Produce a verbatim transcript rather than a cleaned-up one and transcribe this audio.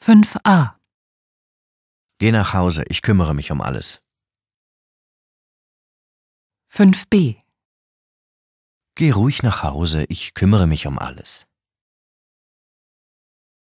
fünf a. Geh nach Hause, ich kümmere mich um alles. fünf b. Geh ruhig nach Hause, ich kümmere mich um alles.